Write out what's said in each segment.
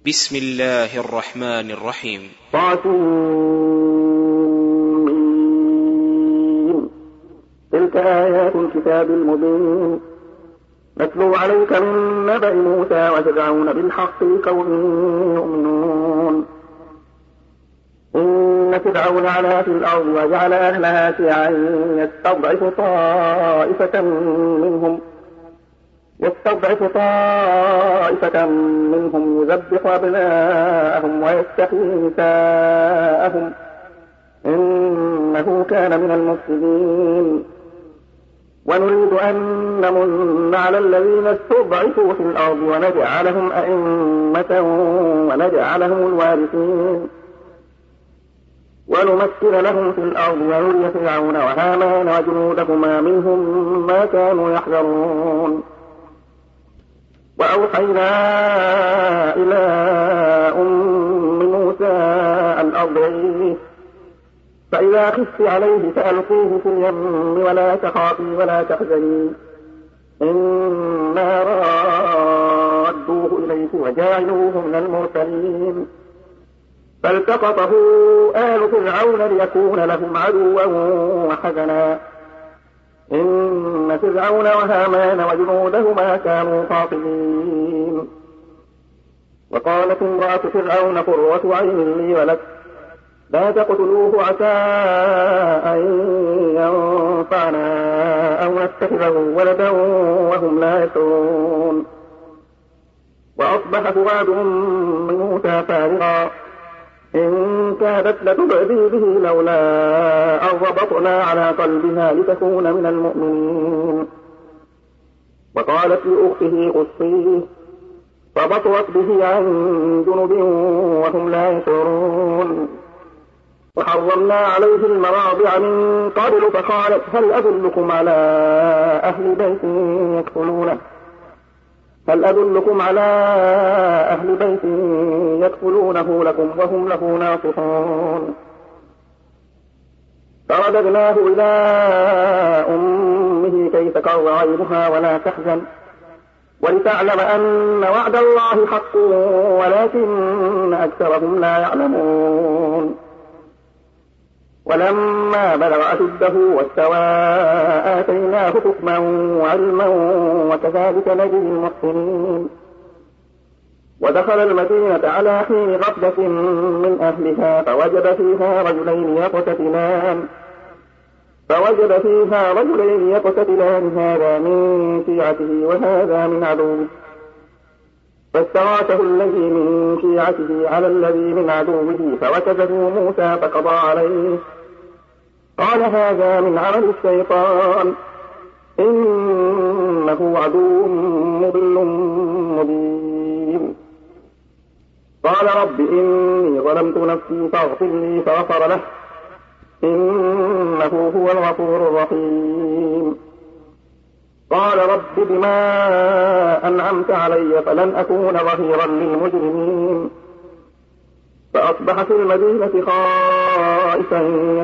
بسم الله الرحمن الرحيم. تلك آيات الكتاب المبين نتلو عليك من نبأ موسى وفرعون بالحق لقوم يؤمنون. إن فرعون علا في الأرض وجعل أهلها شيعا يستضعف طائفة منهم يذبح أبناءهم ويستحيي نساءهم إنه كان من المفسدين. ونريد أن نمن على الذين استضعفوا في الأرض ونجعلهم أئمة ونجعلهم الوارثين ونمكن لهم في الأرض ونري فرعون وهامان وجنودهما منهم ما كانوا يحذرون. وأوحينا إلى أم موسى أن أرضعيه فإذا خفت عليه فألقيه في اليم ولا تخافي ولا تحزني إنا رادوه إليك وجاعلوه من المرسلين. فالتقطه آل فرعون ليكون لهم عدوا وحزنا إن فرعون وهامان وجنودهما كانوا خاطئين. وقالت امرأة فرعون قرة عين لي ولك لا تقتلوه عسى أن ينفعنا أو نتخذه ولدا وهم لا يشعرون. وأصبح فؤاد من موسى فارغا إن كادت لتبدي به لولا أن ربطنا على قلبها لتكون من المؤمنين. وقالت لأخته قصيه فبطرت به عن جنب وهم لا يشعرون. وحرمنا عليه المراضع من قبل فقالت هل أدلكم على أهل بيت يكفلونه لكم وهم له ناصحون. فرددناه إلى أمه كي تقر عينها ولا تحزن ولتعلم أن وعد الله حق ولكن أكثرهم لا يعلمون. ولما بلغ أشده واستوى آتيناه حكما وعلما وكذلك نجزي المحسنين. ودخل المدينة على حين غفلة من أهلها فوجد فيها رجلين يقتتلان هذا من شيعته وهذا من عدوه فاستغاثه الذي من شيعته على الذي من عدوه فوكزه موسى فقضى عليه قال هذا من عمل الشيطان إنه عدو مضل مبين. قال رب إني ظلمت نفسي فاغفر لي فغفر له إنه هو الغفور الرحيم. قال رب بما أنعمت علي فلن أكون ظهيرا للمجرمين. فأصبح في المدينة خائفا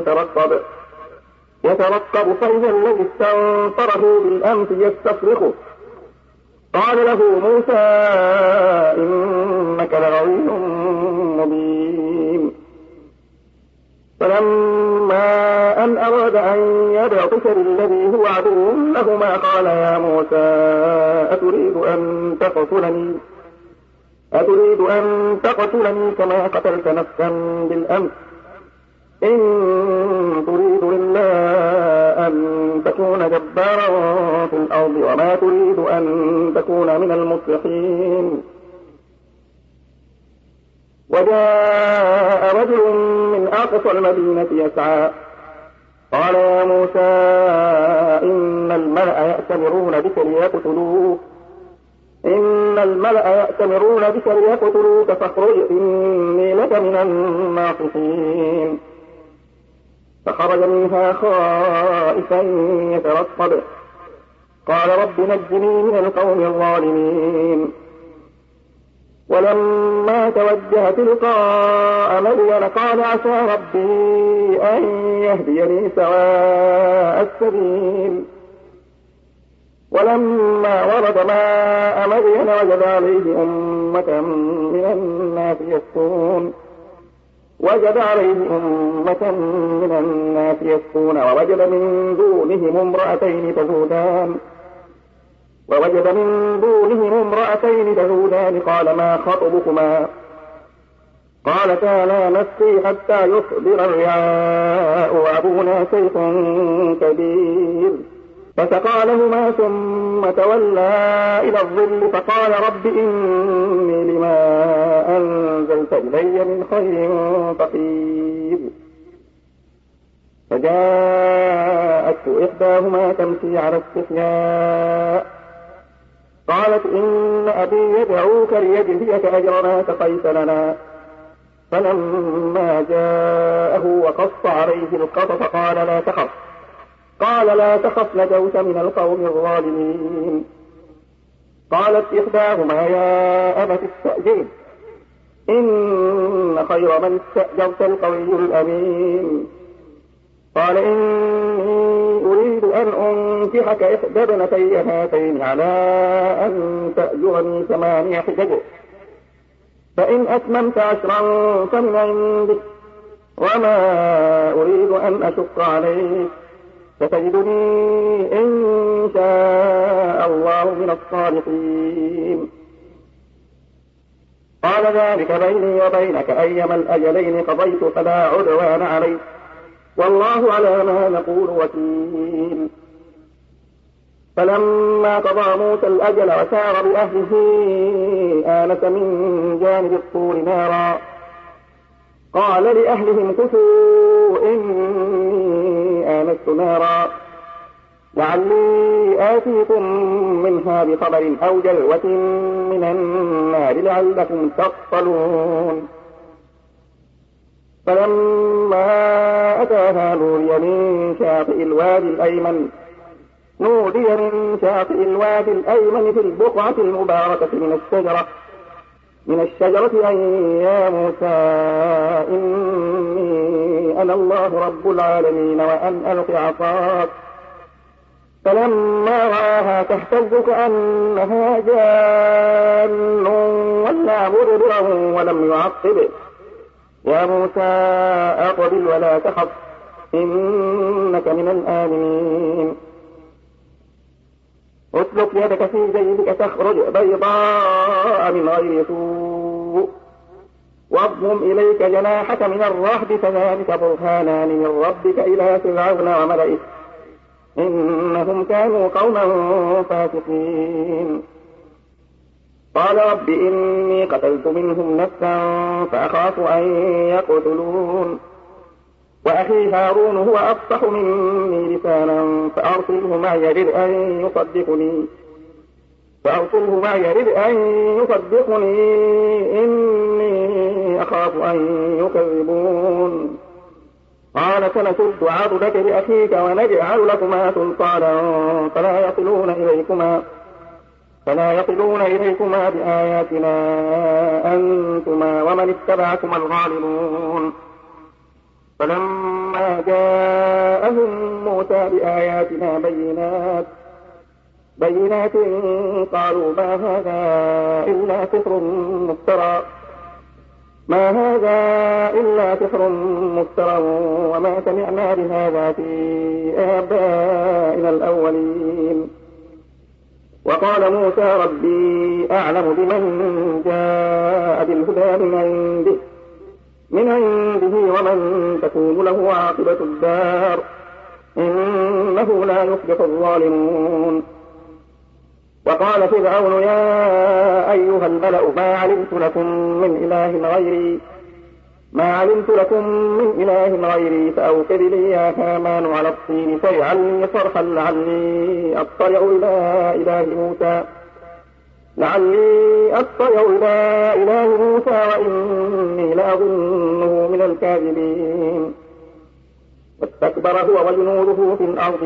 يترقب فإذا الذي استنصره بالأمس يستصرخه قال له موسى إنك لغوي مبين. فلما أن أراد أن يبطش بالذي هو عدو لهما قال يا موسى أتريد أن تقتلني كما قتلت نفسا بالأمس إن تريد إلا أن تكون جبارا في الأرض وما تريد أن تكون من المصلحين. وجاء رجل من أقصى المدينة يسعى قال يا موسى إن الملأ يأتمرون بك ليقتلوك فاخرج إني لك من الناصحين. فخرج منها خائفا يترقب قال رب نجني من القوم الظالمين. ولما توجه تلقاء مدين قال عسى ربي أن يهديني سواء السبيل. ولما ورد ماء مدين وجد عليه أمة من الناس الناس يسكون وجد عليه أمة من الناس يسكون ووجد من دونهم امرأتين تذودان قال ما خطبكما قالتا لا نسقي حتى يصدر الرعاء وأبونا شيخ كبير فسقى لهما ثم تولى إلى الظل فقال رب إني لما أنزلت إلي من خير فقير فجاءته إحداهما تمشي على استحياء قالت إن أبي يدعوك ليجزيك أجر ما سقيت لنا فلما جاءه وقص عليه القصص قال لا تخف نجوت من القوم الظالمين قالت إحداهما يا أبت استأجره إن خير من استأجرت القوي الأمين قال إني أريد أن أنكحك إحدى ابنتي هاتين على أن تأجرني 8 حجج فإن أتممت 10 فمن عندك وما أريد أن أشق عليك ستجدني إن شاء الله من الصالحين قال ذلك بيني وبينك أيما الأجلين قضيت فلا عدوان عليك والله على ما نقول وكيل فلما قضى موسى الأجل وسار بأهله آنس من جانب الطور نارا قال لأهلهم كثوا إني آنست نارا لعلي آتيكم منها بخبر أو جلوة من النار لعلكم تصطلون فلما أتاها نودي من شاطئ الوادي الأيمن في البقعة المباركة من الشجرة أن يا موسى إني أنا الله رب العالمين وأن ألق عصاك فلما رآها تهتز كأنها جان ولا مدبرا ولم يعقب يا موسى أقبل ولا تخف إنك من الآمنين اسلك يدك في جيبك تخرج بيضاء من غير سوء واضم إليك جناحك من الرهب فذلك برهانان من ربك إلى فرعون وملئه إنهم كانوا قوما فاسقين قال رب إني قتلت منهم نفسا فأخاف أن يقتلون وأخي هارون هو أفصح مني لسانا فأرسله معي يرد أن يصدقني إني أخاف أن يكذبون قال سنشد عضدك بأخيك ونجعل لكما سلطانا فلا يصلون إليكما بآياتنا أنتما ومن اتبعكما الغالبون فلما جاءهم موسى بآياتنا بينات قالوا ما هذا إلا سحر مفترى وما سمعنا بهذا في آبائنا الأولين وقال موسى ربي أعلم بمن جاء بالهدى من عنده ومن تكون له عاقبة الدار إنه لا يفلح الظالمون وقال فرعون يا أيها الملأ ما علمت لكم من إله غيري فأوقد لي يا هامان على الطين فاجعل لي صرحا لعلي أطلع إلى إله موسى وإني لأظنه من الكاذبين واستكبر هو وجنوده في الأرض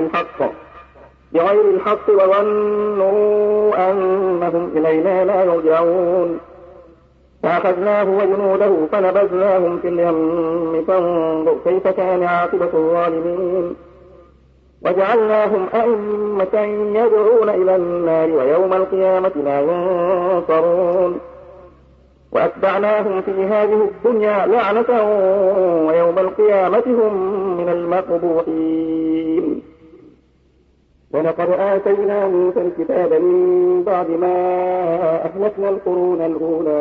بغير الحق وظنوا أنهم إلينا لا يرجعون فأخذناه وجنوده فنبذناهم في اليم فانظر كيف كان عاقبة الظالمين وجعلناهم أئمة يدعون إلى النار ويوم القيامة لا ينصرون وأتبعناهم في هذه الدنيا لعنة ويوم القيامة هم من المقبوحين. ولقد آتينا موسى الكتاب من بعد ما أهلكنا القرون الأولى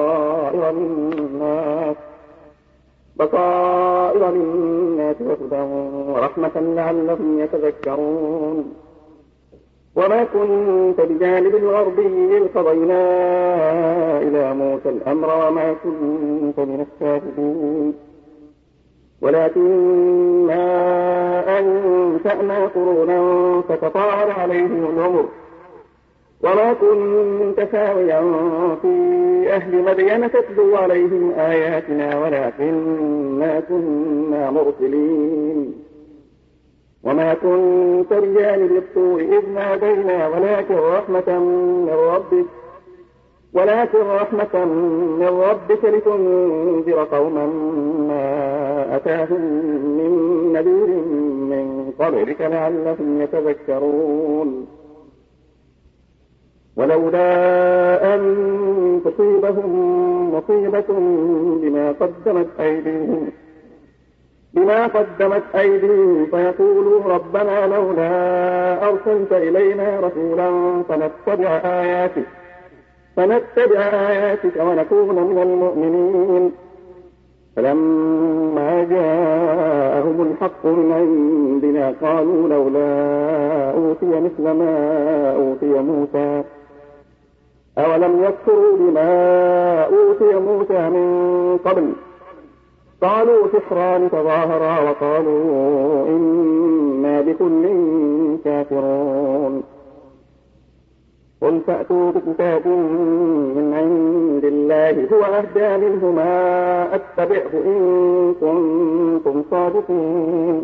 بصائر للناس وهدى ورحمة لعلهم يتذكرون. وما كنت بجانب الغربي إذ قضينا إلى موسى الأمر وما كنت من الشاهدين ولكننا أنشأنا قرونا فتطاول عليهم العمر وما كنت ساويا في أهل مدين تتلو عليهم آياتنا ولكننا كنا مرسلين. وما كنت بجانب الطور إذ نادينا ولكن رحمة من ربك لتنذر قوما ما أتاهم من نذير من قبلك لعلهم يتذكرون. ولولا أن تصيبهم مصيبة بما قدمت أيديهم فيقولوا ربنا لولا أرسلت إلينا رسولا فنتبع آياتك ونكون من المؤمنين. فلما جاءهم الحق من عندنا قالوا لولا أوتي مثل ما أوتي موسى أولم يكفروا بما أوتي موسى من قبل قالوا سحران تظاهرا وقالوا إنا بكل كافرون. قل فأتوا بكتاب من عند الله هو أهدى منهما أتبعه إن كنتم صادقين.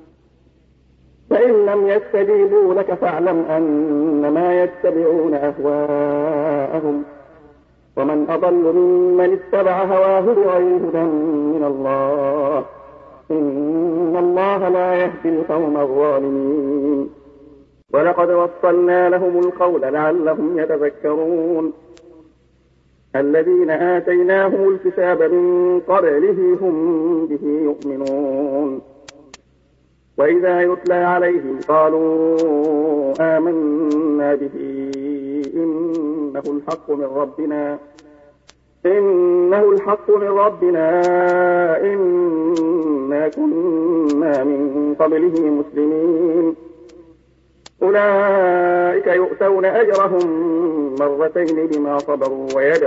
فإن لم يستجيبوا لك فاعلم أنما يتبعون أهواءهم ومن أضل ممن اتبع هواه بغير هدى من الله إن الله لا يهدي القوم الظالمين. ولقد وصلنا لهم القول لعلهم يتذكرون. الذين آتيناهم الكتاب من قبله هم به يؤمنون. وإذا يتلى عليهم قالوا آمنا به إنه الحق من ربنا إنا كنا من قبله مسلمين. أولئك يؤتون أجرهم مرتين بما صبروا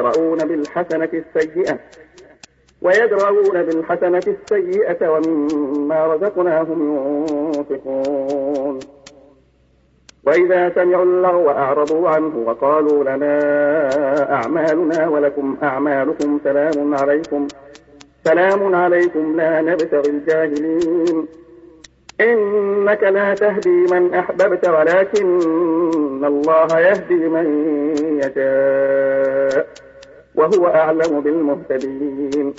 ويدرؤون بالحسنة السيئة ومما رزقناهم ينفقون. وإذا سمعوا اللغو أعرضوا عنه وقالوا لنا أعمالنا ولكم أعمالكم سلام عليكم لا نبتغي الجاهلين. إنك لا تهدي من أحببت ولكن الله يهدي من يشاء وهو أعلم بالمهتدين.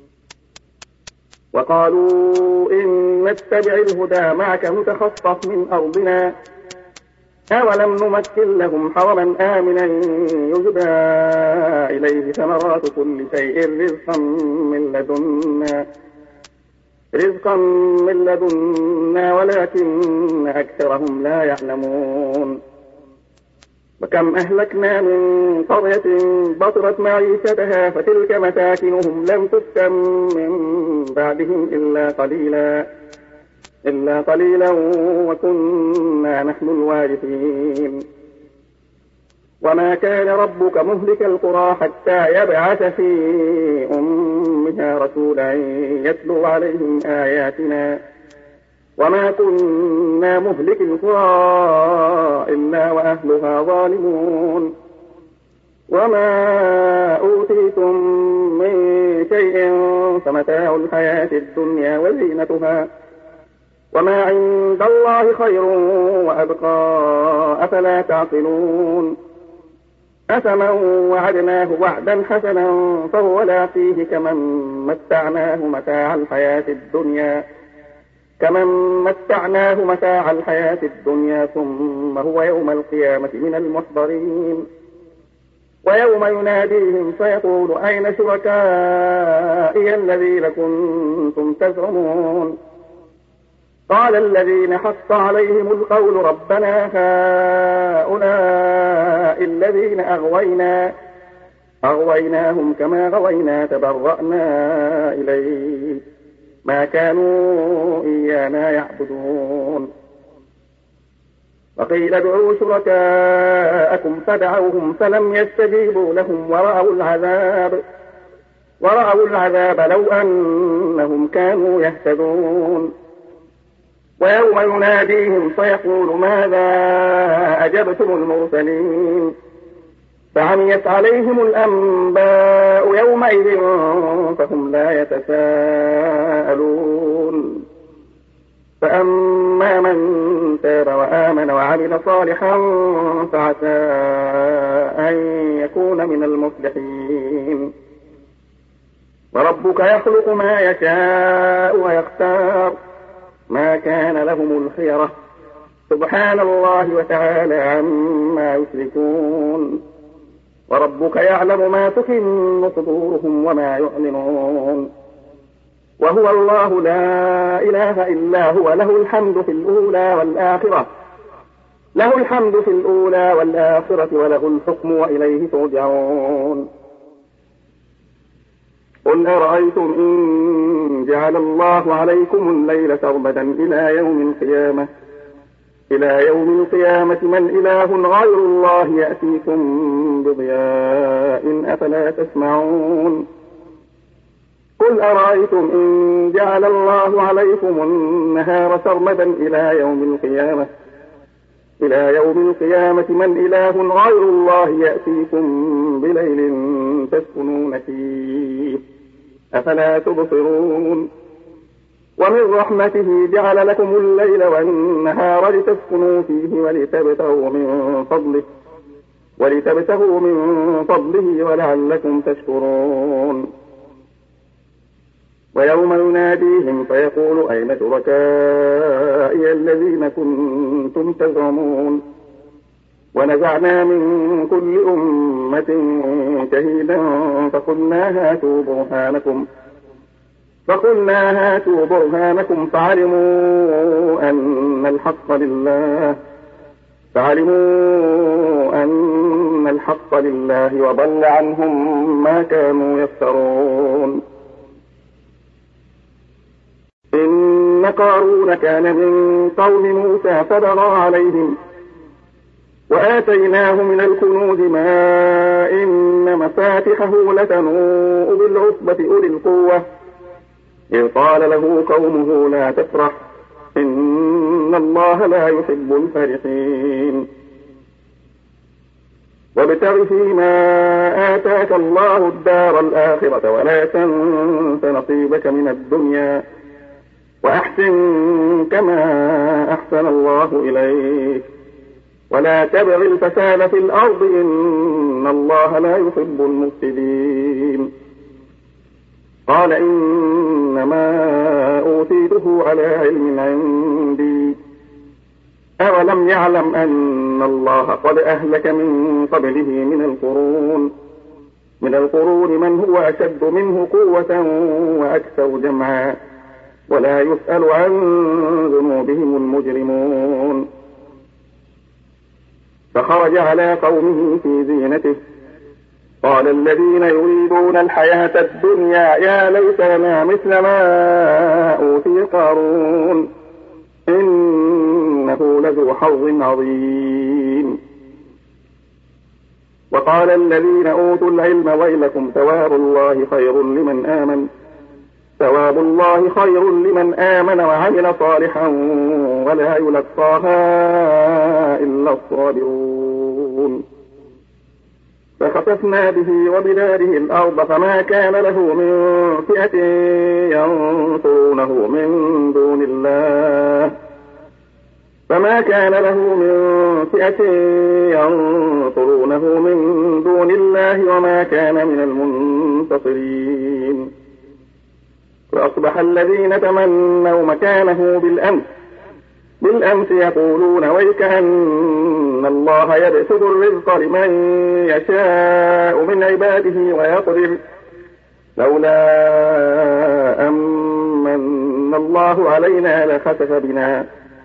وقالوا إن نتبع الهدى معك نتخطف من أرضنا أولم نمكن لهم حرما آمنا يجبى إليه ثمرات كل شيء رزقا من لدنا ولكن أكثرهم لا يعلمون. وكم أهلكنا من قرية بطرت معيشتها فتلك مساكنهم لم تسكن من بعدهم إلا قليلا وكنا نحن الوارثين. وما كان ربك مهلك القرى حتى يبعث في أمها رسولا يتلو عليهم آياتنا وما كنا مهلك القرى إلا وأهلها ظالمون. وما أوتيتم من شيء فمتاع الحياة الدنيا وزينتها وما عند الله خير وأبقى أفلا تعقلون. أفمن وعدناه وعدا حسنا فهو لاقيه كمن متعناه متاع الحياة الدنيا ثم هو يوم القيامة من المحضرين. ويوم يناديهم فيقول أين شركائي الذين كنتم تزعمون قال الذين حق عليهم القول ربنا هؤلاء الذين أغويناهم كما غوينا تبرأنا إليك ما كانوا إيانا يعبدون وقيل ادعوا شركاءكم فدعوهم فلم يستجيبوا لهم ورأوا العذاب لو أنهم كانوا يهتدون ويوم يناديهم فيقول ماذا أجبتم المرسلين فعميت عليهم الأنباء يومئذ فهم لا يتساءلون فأما من تاب وآمن وعمل صالحا فعسى أن يكون من المفلحين وربك يخلق ما يشاء ويختار ما كان لهم الخيرة سبحان الله وتعالى عما يشركون وربك يعلم ما تكن صدورهم وما يعلنون وهو الله لا إله إلا هو له الحمد في الأولى والآخرة وله الحكم وإليه ترجعون قل أرأيتم إن جعل الله عليكم الليل سرمدا إلى يوم القيامة من إله غير الله يأتيكم بضياء أفلا تسمعون قل أرأيتم إن جعل الله عليكم النهار سرمدا إلى يوم القيامة من إله غير الله يأتيكم بليل تسكنون فيه أفلا تبصرون ومن رحمته جعل لكم الليل والنهار لتسكنوا فيه ولتبتغوا من فضله ولعلكم تشكرون ويوم يناديهم فيقول أين شركائي الذين كنتم تزعمون ونزعنا من كل أمة شهيدا فقلنا هاتوا برهانكم فعلموا أن الحق لله وضل عنهم ما كانوا يفترون إن قارون كان من قوم موسى فبغى عليهم وآتيناه من الكنوز ما إن مفاتحه لتنوء بالعصبة أولي القوة إذ قال له قومه لا تفرح إن الله لا يحب الفرحين وابتغ فيما آتاك الله الدار الآخرة ولا تنس نصيبك من الدنيا وأحسن كما أحسن الله إليك ولا تبغ الفساد في الأرض إن الله لا يحب المفسدين قال إنما أوتيته على علم عندي أولم يعلم أن الله قد أهلك من قبله من القرون من هو أشد منه قوة وأكثر جمعا ولا يسأل عن ذنوبهم المجرمون فخرج على قومه في زينته قال الذين يريدون الحياة الدنيا يا ليت لنا مثل ما أوتي قارون إنه لذو حظ عظيم وقال الذين أوتوا العلم ويلكم ثواب الله خير لمن آمن وعمل صالحا ولا يلقاها إلا الصابرون فخسفنا به وبداره الأرض فما كان له من فئة ينصرونه من دون الله وما كان من المنتصرين فأصبح الذين تمنوا مكانه بالأمس يقولون ويكأن الله يبسط الرزق لمن يشاء من عباده ويقدر لولا أمن الله علينا لخسف بنا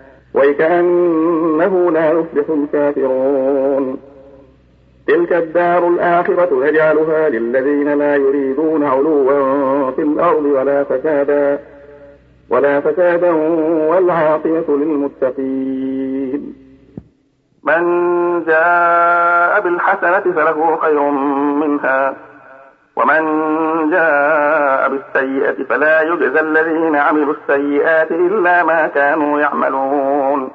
وكأنه لا يفلح الكافرون. تلك الدار الآخرة نجعلها للذين لا يريدون علوا في الأرض ولا فسادا والعاقبة للمتقين. من جاء بالحسنة فله خير منها ومن جاء بالسيئة فلا يجزى الذين عملوا السيئات إلا ما كانوا يعملون.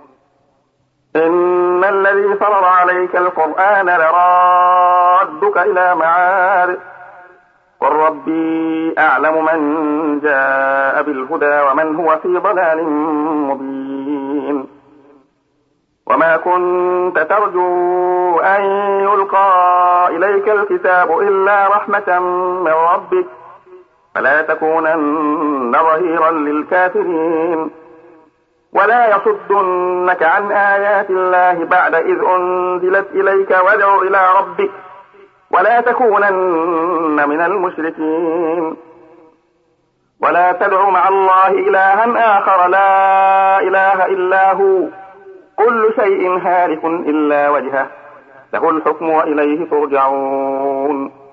إن الذي فرض عليك القرآن لرادك إلى معاد قل ربي أعلم من جاء بالهدى ومن هو في ضلال مبين. وما كنت ترجو أن يلقى إليك الكتاب إلا رحمة من ربك فلا تكونن ظهيرا للكافرين. ولا يصدنك عن آيات الله بعد إذ أنزلت إليك وادع إلى ربك ولا تكونن من المشركين. ولا تدع مع الله إلها آخر لا إله إلا هو كل شيء هالك إلا وجهه له الحكم وإليه ترجعون.